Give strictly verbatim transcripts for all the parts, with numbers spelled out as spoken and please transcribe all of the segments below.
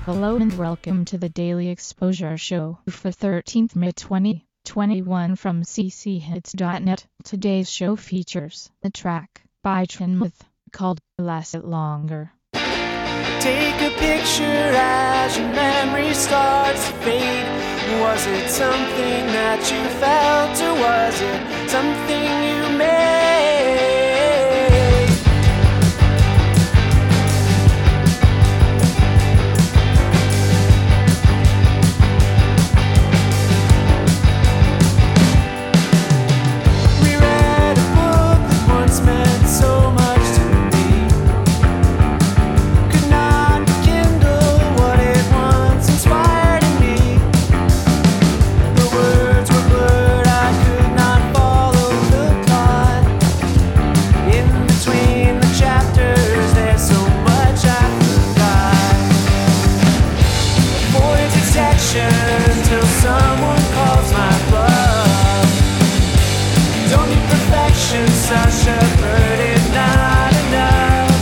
Hello and welcome to the Daily Exposure Show for thirteenth May twenty twenty-one from c c hits dot net. Today's show features a track by Chinmouth called Last It Longer. Take a picture as your memory starts to fade. Was it something that you felt, or was it something you made? We read a book that once meant so much to me. Could not rekindle what it once inspired in me. The words were blurred, I could not follow the plot. In between the chapters, there's so much I forgot. Avoid detection till someone calls my bluff. Don't need perfection, such a burden, not enough.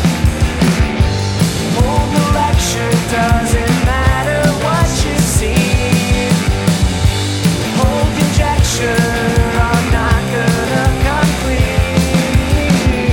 Hold the lecture, doesn't matter what you see. Hold conjecture, I'm not gonna come clean.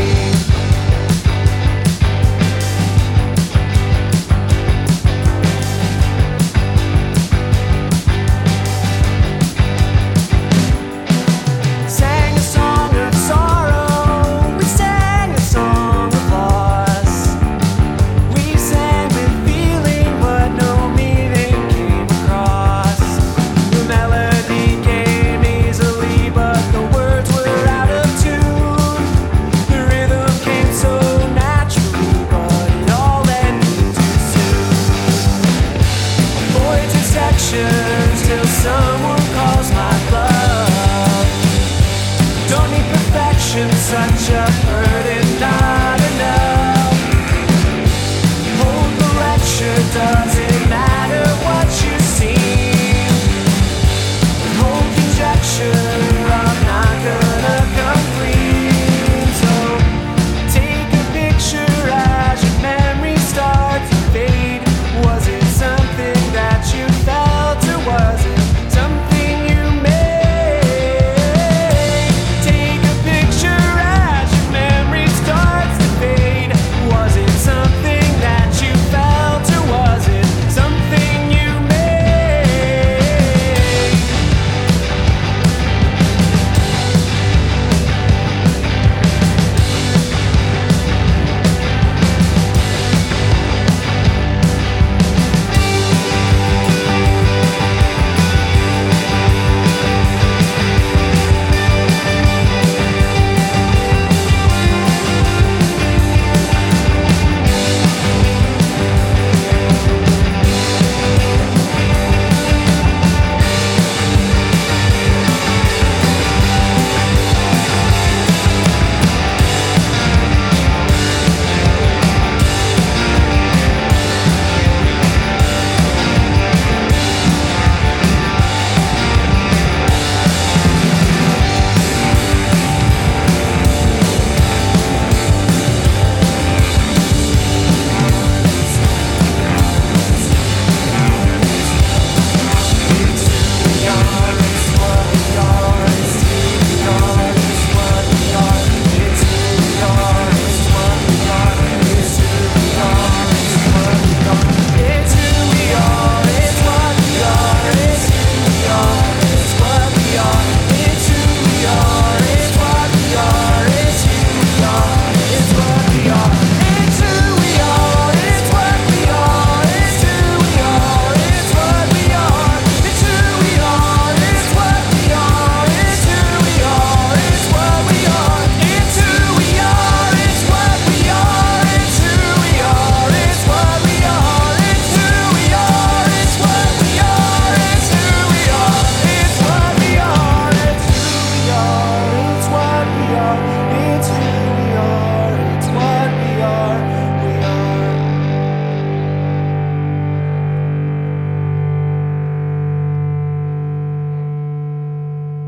Sang a song of sorrow, we sang a song of loss. We sang with feeling, but no meaning came across. The melody came easily, but the words were out of tune. The rhythm came so naturally, but it all ended too soon. Avoid distractions till someone calls my bluff. Don't need perfection, such a burden, not enough. Hold the lecture, doesn't matter what you see. Hold conjecture, I'm not gonna come clean. So take a picture as your memory starts to fade. Was it something that you felt, or was it something you made? Take a picture as your memory starts to fade. Was it something that you felt, or was it something you made? It's who we are, it's what we are, it's who we are, it's what we are, it's who we are, it's what we are, it's who we are, it's what we are, it's who we are, it's what we are, it's who we are, it's what we are, it's who we are, it's what we are, it's who we are, it's what we are, it's who we are, it's what we are, it's who we are, it's what we are, it's who we are, it's what we are, it's who we are, it's what we are, it's who we are, it's what we are, it's who we are, it's what we are, we are.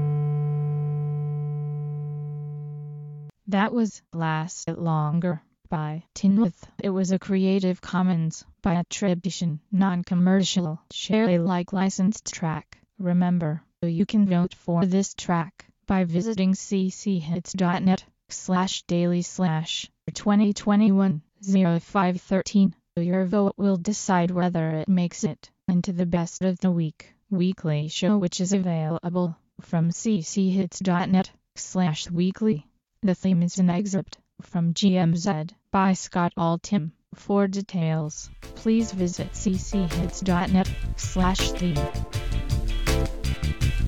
That was Last It Longer by Tinwith. It was a Creative Commons by attribution, non-commercial, share Alike licensed track. Remember, you can vote for this track by visiting cchits.net slash daily slash 2021 05 13. Your vote will decide whether it makes it into the best of the week weekly show, which is available from cchits.net slash weekly. The theme is an excerpt from G M Z by Scott Altham. For details, please visit cchits.net slash theme.